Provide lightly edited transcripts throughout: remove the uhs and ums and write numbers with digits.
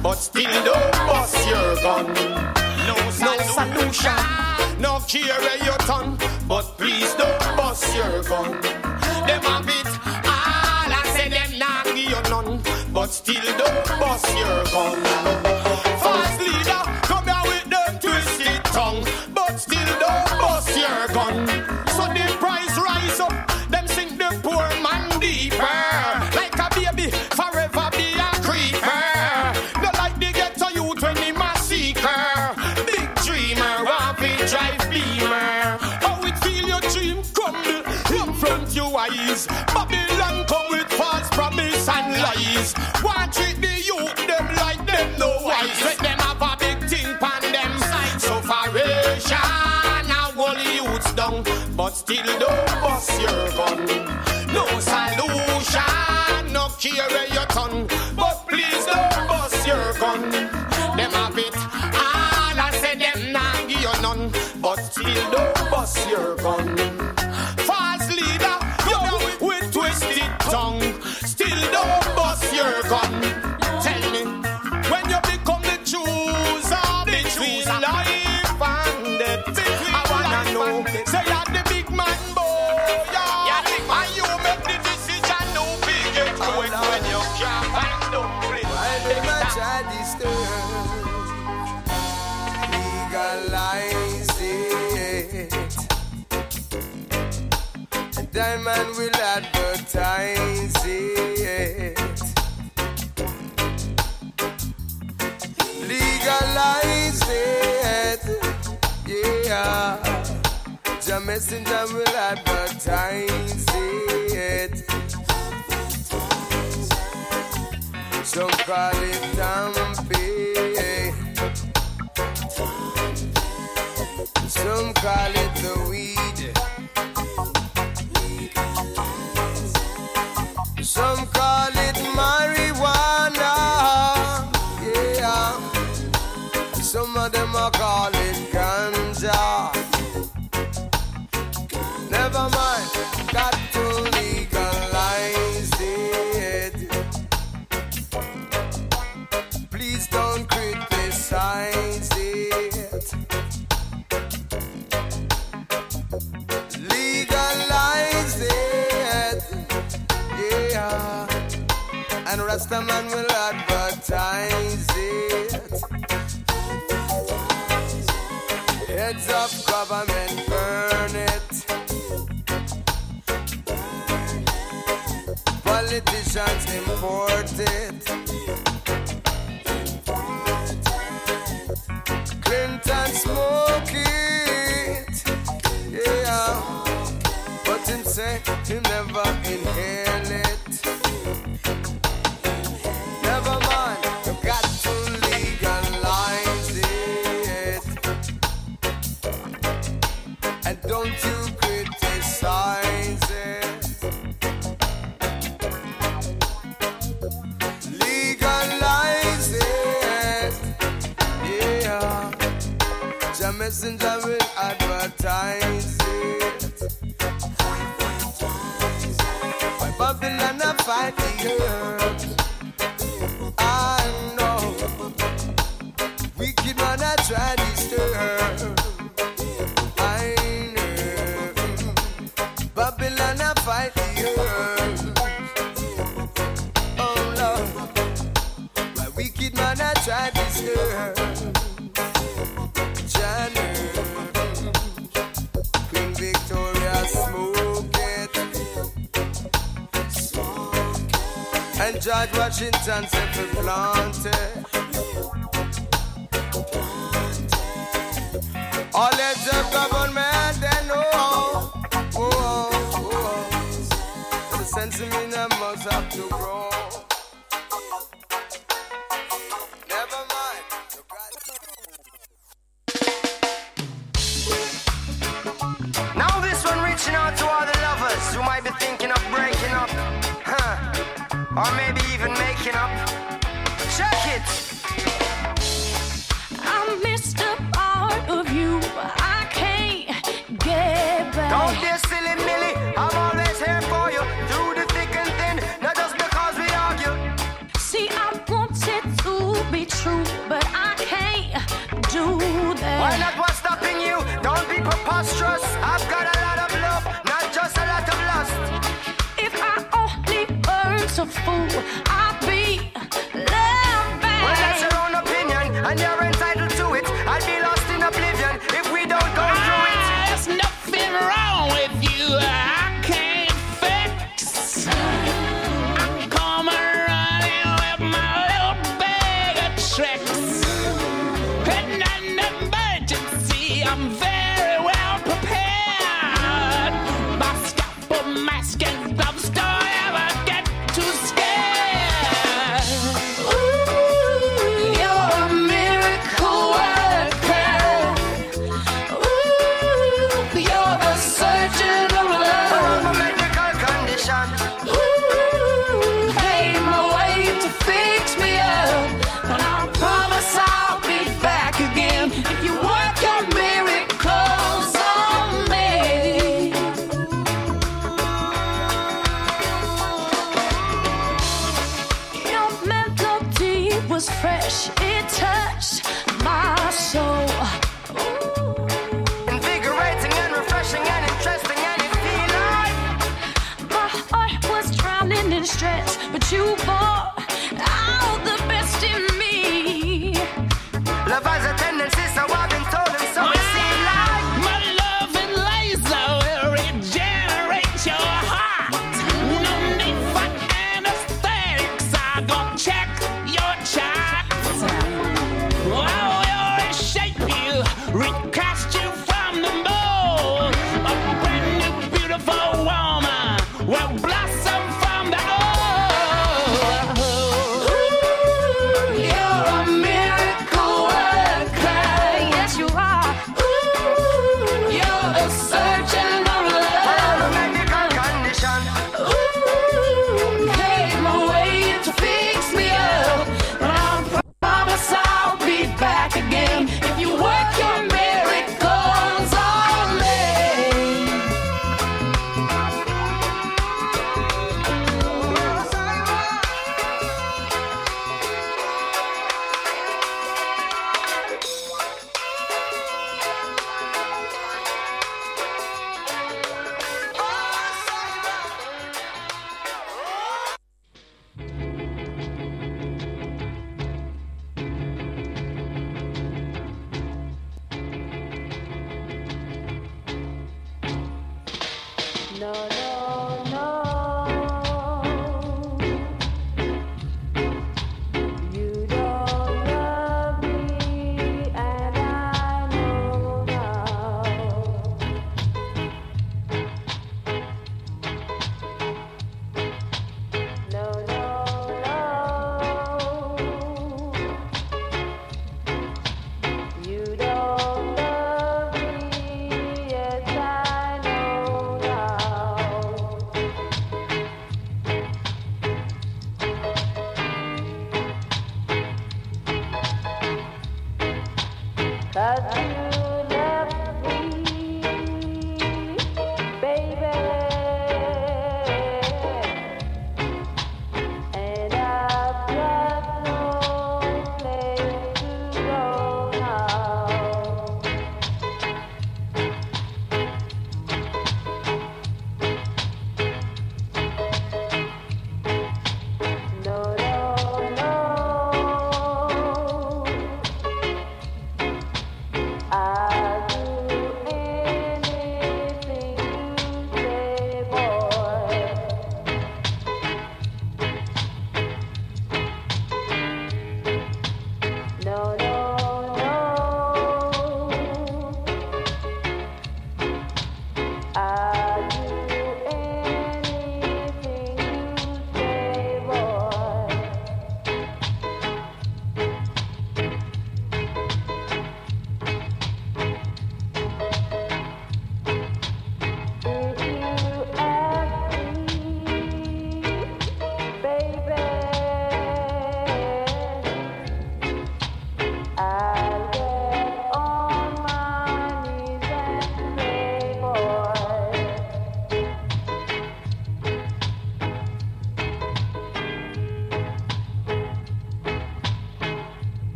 but still don't bust your gun. No solution, no carry your tongue, but please don't bust your gun. Them have it all, I say them not give you none, but still don't bust your gun. Fast leader, come here with them twisted tongue, but still don't bust your gun. So the price rise up, them sink the poor man deeper. Like a baby, forever be a creeper. No like the ghetto youth when him a seeker. Big dreamer, wappy drive beamer. How it feel your dream crumble in front your eyes. Babylon come with false promise and lies. Want treat the youth them like them no wise. Let them have a big thing pan them side. Sufferation and all the youths down, but still don't bust your gun. No solution, no carry your tongue, but please don't bust your gun. Them have it all, I say them not give you none, but still don't bust your gun. False leader, you with twisted tongue, still don't bust your gun. Tell me, when you become the chooser between life and death, I wanna know, say you're the big man boy, yeah, and you make the decision, no big get quick when you can't find no place. Why do my child disturb? Legalize it, and Diamond will advertise it. Legalize it, yeah. The messenger will advertise it. Some call it Tampe, some call it the weed, some call it marijuana, yeah. Some of them are call it ganja. Never mind, got to legalize it. Please don't criticize it. Legalize it, yeah. And Rastaman will advertise it. Heads of government, burn it. Politicians import it. Clinton smoke it, yeah. But him say he never inhale it. Never mind, you got to legalize it. And don't you criticize it. Legalize it, yeah. The messenger will advertise it. Why Babylon a fight the earth? I know. Wicked man a try to disturb. I know. Babylon a fight the earth. Oh Lord. My wicked man a try to disturb. Queen Victoria smoke it. And George Washington said to plant it. All heads of government they know. The sense of me must have to grow. Never mind. Now this one reaching out to all the lovers who might be thinking of breaking up, or maybe even making up. Check it. I missed a part of you I can't get back. Don't be silly, Millie. I'm always here for you through the thick and thin. Not just because we argue. See, I wanted to be be true, but I can't do that. Why not? What's stopping you? Don't be preposterous. I've got a lot of love, not just a lot of lust. If I only weren't a fool, I'd be loved back. Well, that's your own opinion, and you're entitled to it. I'd be lost in oblivion if we don't go through it. There's nothing wrong with you. I can't fix. I come running with my little bag of tricks. In an emergency, I'm very well prepared. My scalpel, mask, and gloves don't ever get too scared. Ooh, you're a miracle worker. Ooh, you're the surgeon of love. My medical condition. Ooh, pave my way to fix me up, and I promise I'll be back again if you work your miracles on me. Your melody was fresh, it touched my soul. Ooh. Invigorating and refreshing and interesting, and it feel like My heart was drowning in stress, but you brought out the best in me. love has a tendency, so I've been told, and so it seem like. My love and laser will regenerate your heart. No need for anesthetics. I gon' check your charts. I will reshape you, recast you from the mold. A brand new, beautiful woman will blossom from the old. Ooh, you're a miracle worker. Yes, you are. Ooh, you're the surgeon of My love. medical condition. Ooh, pave my way to fix me up. I promise I'll be back again if you work your miracles on me. No, no, no. You don't love me, and I know now. No, no, no. You don't love me, yes, I know now. Cause you left me, baby, and I've got no place to go now. No, no, no. I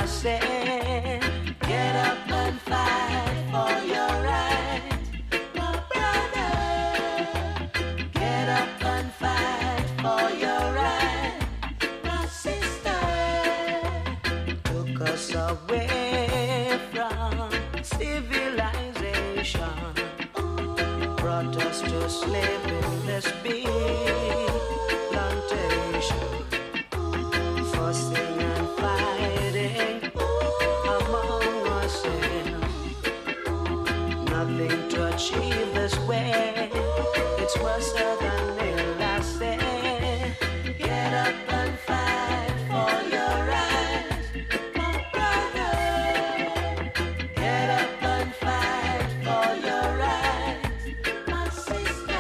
I say, get up and fight for your right, my brother. Get up and fight for your right, my sister. Took us away from civilization, brought us to slave in this big plantation, fussing and fighting among ourselves. Nothing to achieve this way, it's worse than ill. I say, get up and fight for your rights, my brother. Get up and fight for your rights, my sister.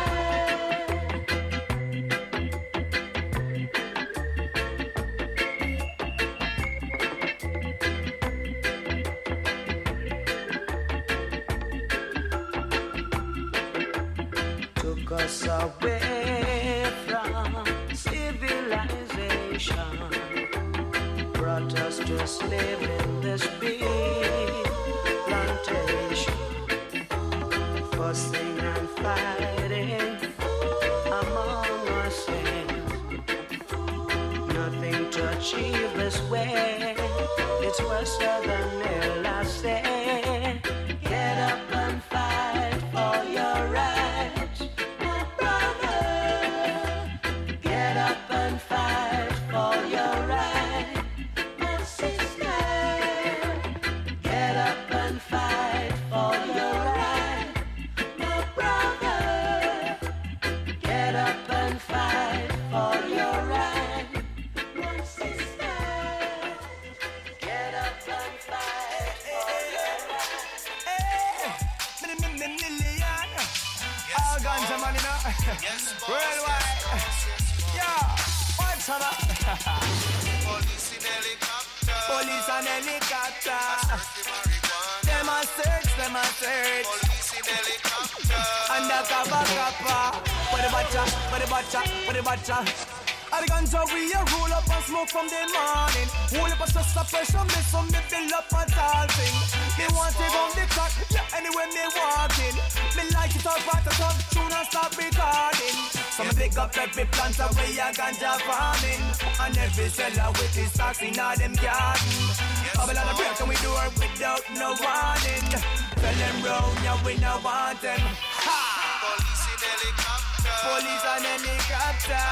Took us away from civilization, brought us to slave in this big plantation, fussing and fighting among ourselves. Nothing to achieve this way, it's worse than ill. I say, get up and fight for your rights, my brother. Get up and fight for your rights, my sister. Get up and fight for your rights, my brother. Get up and fight for your rights, my sister. Get up and fight for your rights. Million. All ganja man, you know. Worldwide. Yeah. What's up? Police in helicopter. Police and helicopter. Them a search Them the marijuana. a search. Police in helicopter. Undercover copper. For the butcher, for the butcher, for the butcher. All the ganja we a roll up and smoke from the morning. Hold up a stress of pressure, me some me fill up a tall thing. Me want it on the clock, yeah, anywhere me walking. Me like it all right, the top tune and stop recording. So me pick up every plant away a ganja farming, and every seller with his stocks in all them garden. Bubble on the break and we do it without no warning. Tell them round, yeah, we no want them. Ha! Police in helicopter. Police and helicopter.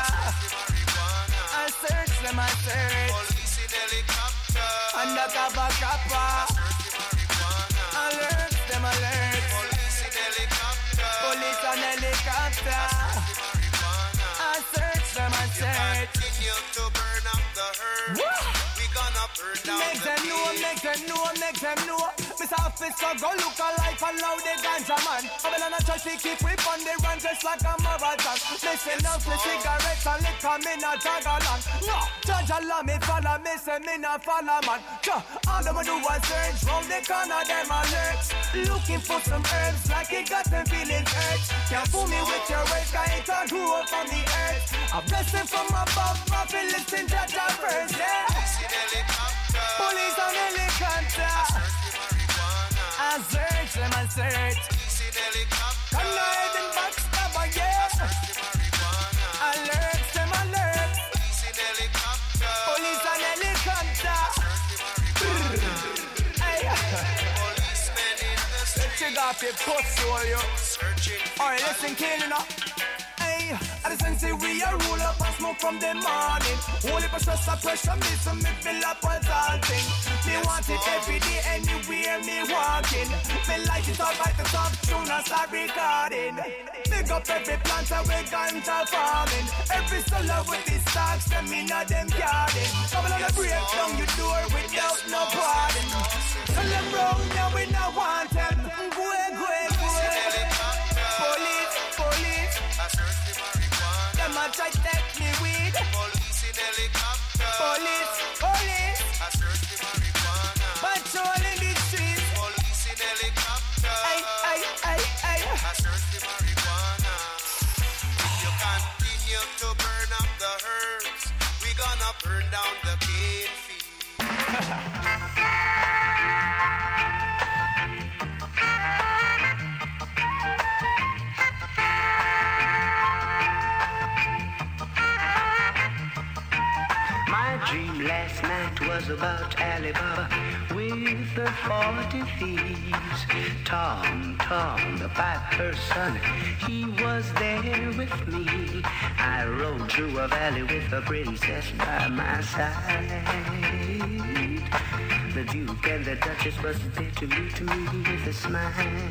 I search them, I search. Police in helicopter. Undercover copper. Search the marijuana. Alert them, alert. Police in helicopter. Police and helicopter. Search the marijuana. I search them, I search. Continue to burn up the herb. We gonna burn down Make the them know, place. make them know, make them know. Mr. Officer, go look alive and now the ganja man. I'm in a church, we keep whip on the run just like a marathon. Listen out to cigarettes and liquor, me not drag along. No, judge Allah, me follow, me say me not follow man. All them do is search round the corner, them alerts. Looking for some herbs like it got them feeling urge. Can't fool me with your words, cause it all grew up on the earth. A blessing from above, my listen to the first, yeah. Police in helicopter. Police and helicopter. Search the marijuana. I search them, I search. Police in helicopter. Come live in backstabber, yeah. Search the marijuana. Alert them, alert. Police in helicopter. Police and helicopter. Search the marijuana. Hey, Policemen in the let's street. check off your pussy, you. Searching for Alright, listen, killing up. Hey, I just say we a roll up and smoke from the morning. Holy for stress and pressure, me so me fill up a tall thing. Me want it every day, anywhere me walking. Me like it all right, the top tune and start recording. Big up every plant away ganja farming. Every solar with the stocks, them in a them garden. Come on, break down your door without no pardon. Tell them round, now we no want them. Go ahead, go ahead, go ahead. Police, police. I search the marijuana. Them a try take me weed. Police in helicopter. Police, police. I search the marijuana. Patrolling the streets. Police in helicopter. Ay, ay, ay, ay. I search the marijuana. You continue to burn up the herbs. We gonna burn down the cane field. about Ali Baba with the 40 thieves. Tom, the piper's son, he was there with me. I rode through a valley with a princess by my side. The Duke and the Duchess was there to meet me with a smile.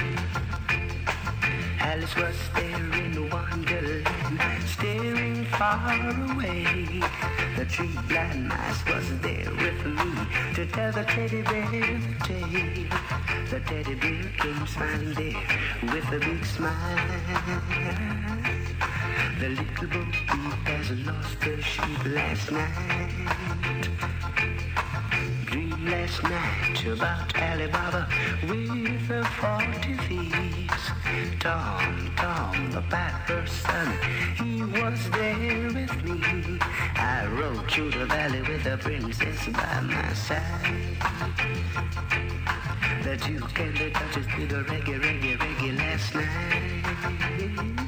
Alice was there in Wonderland, staring far away. The tree blind mice was there with me to tell the teddy bear the tale. The teddy bear came smiling there with a big smile. The little bo peep has lost her sheep last night. Dream last night about Ali Baba with the 40 thieves. Tom, the piper's son, he was there with me. I rode through the valley with the princess by my side. The Duke and the Duchess did a reggae last night.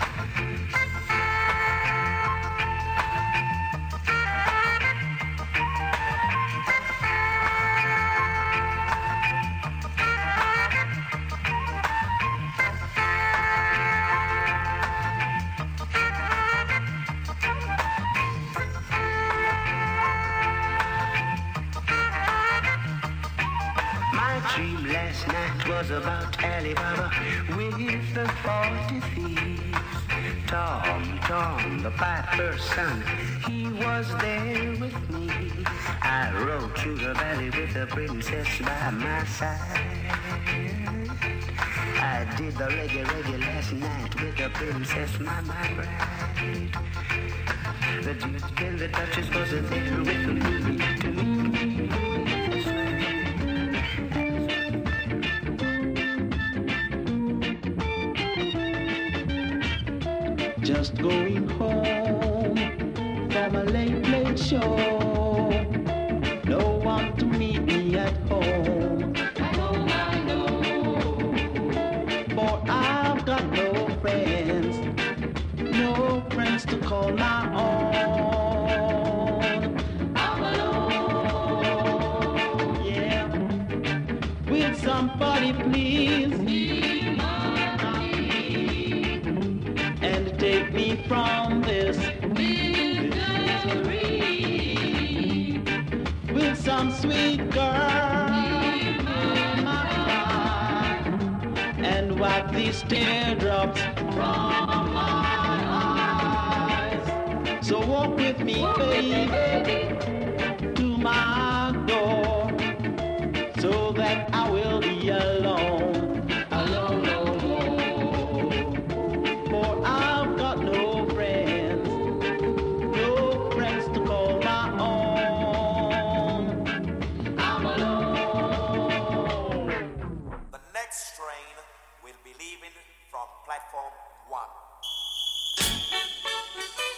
Was about Ali Baba with the 40 thieves. Tom, the piper's son, he was there with me. I rode through the valley with the princess by my side. I did the reggae last night with the princess, my bride. The Duke and the Duchess was there with me to meet me. Just going home from a late show. No one to meet me at home. I know. For I've got no friends to call my own. I'm alone. Yeah. Will somebody please take me from this misery? Will some sweet girl my cry and wipe these teardrops from my eyes? So walk with me, baby, to my door, so that I will be alone. Platform 1.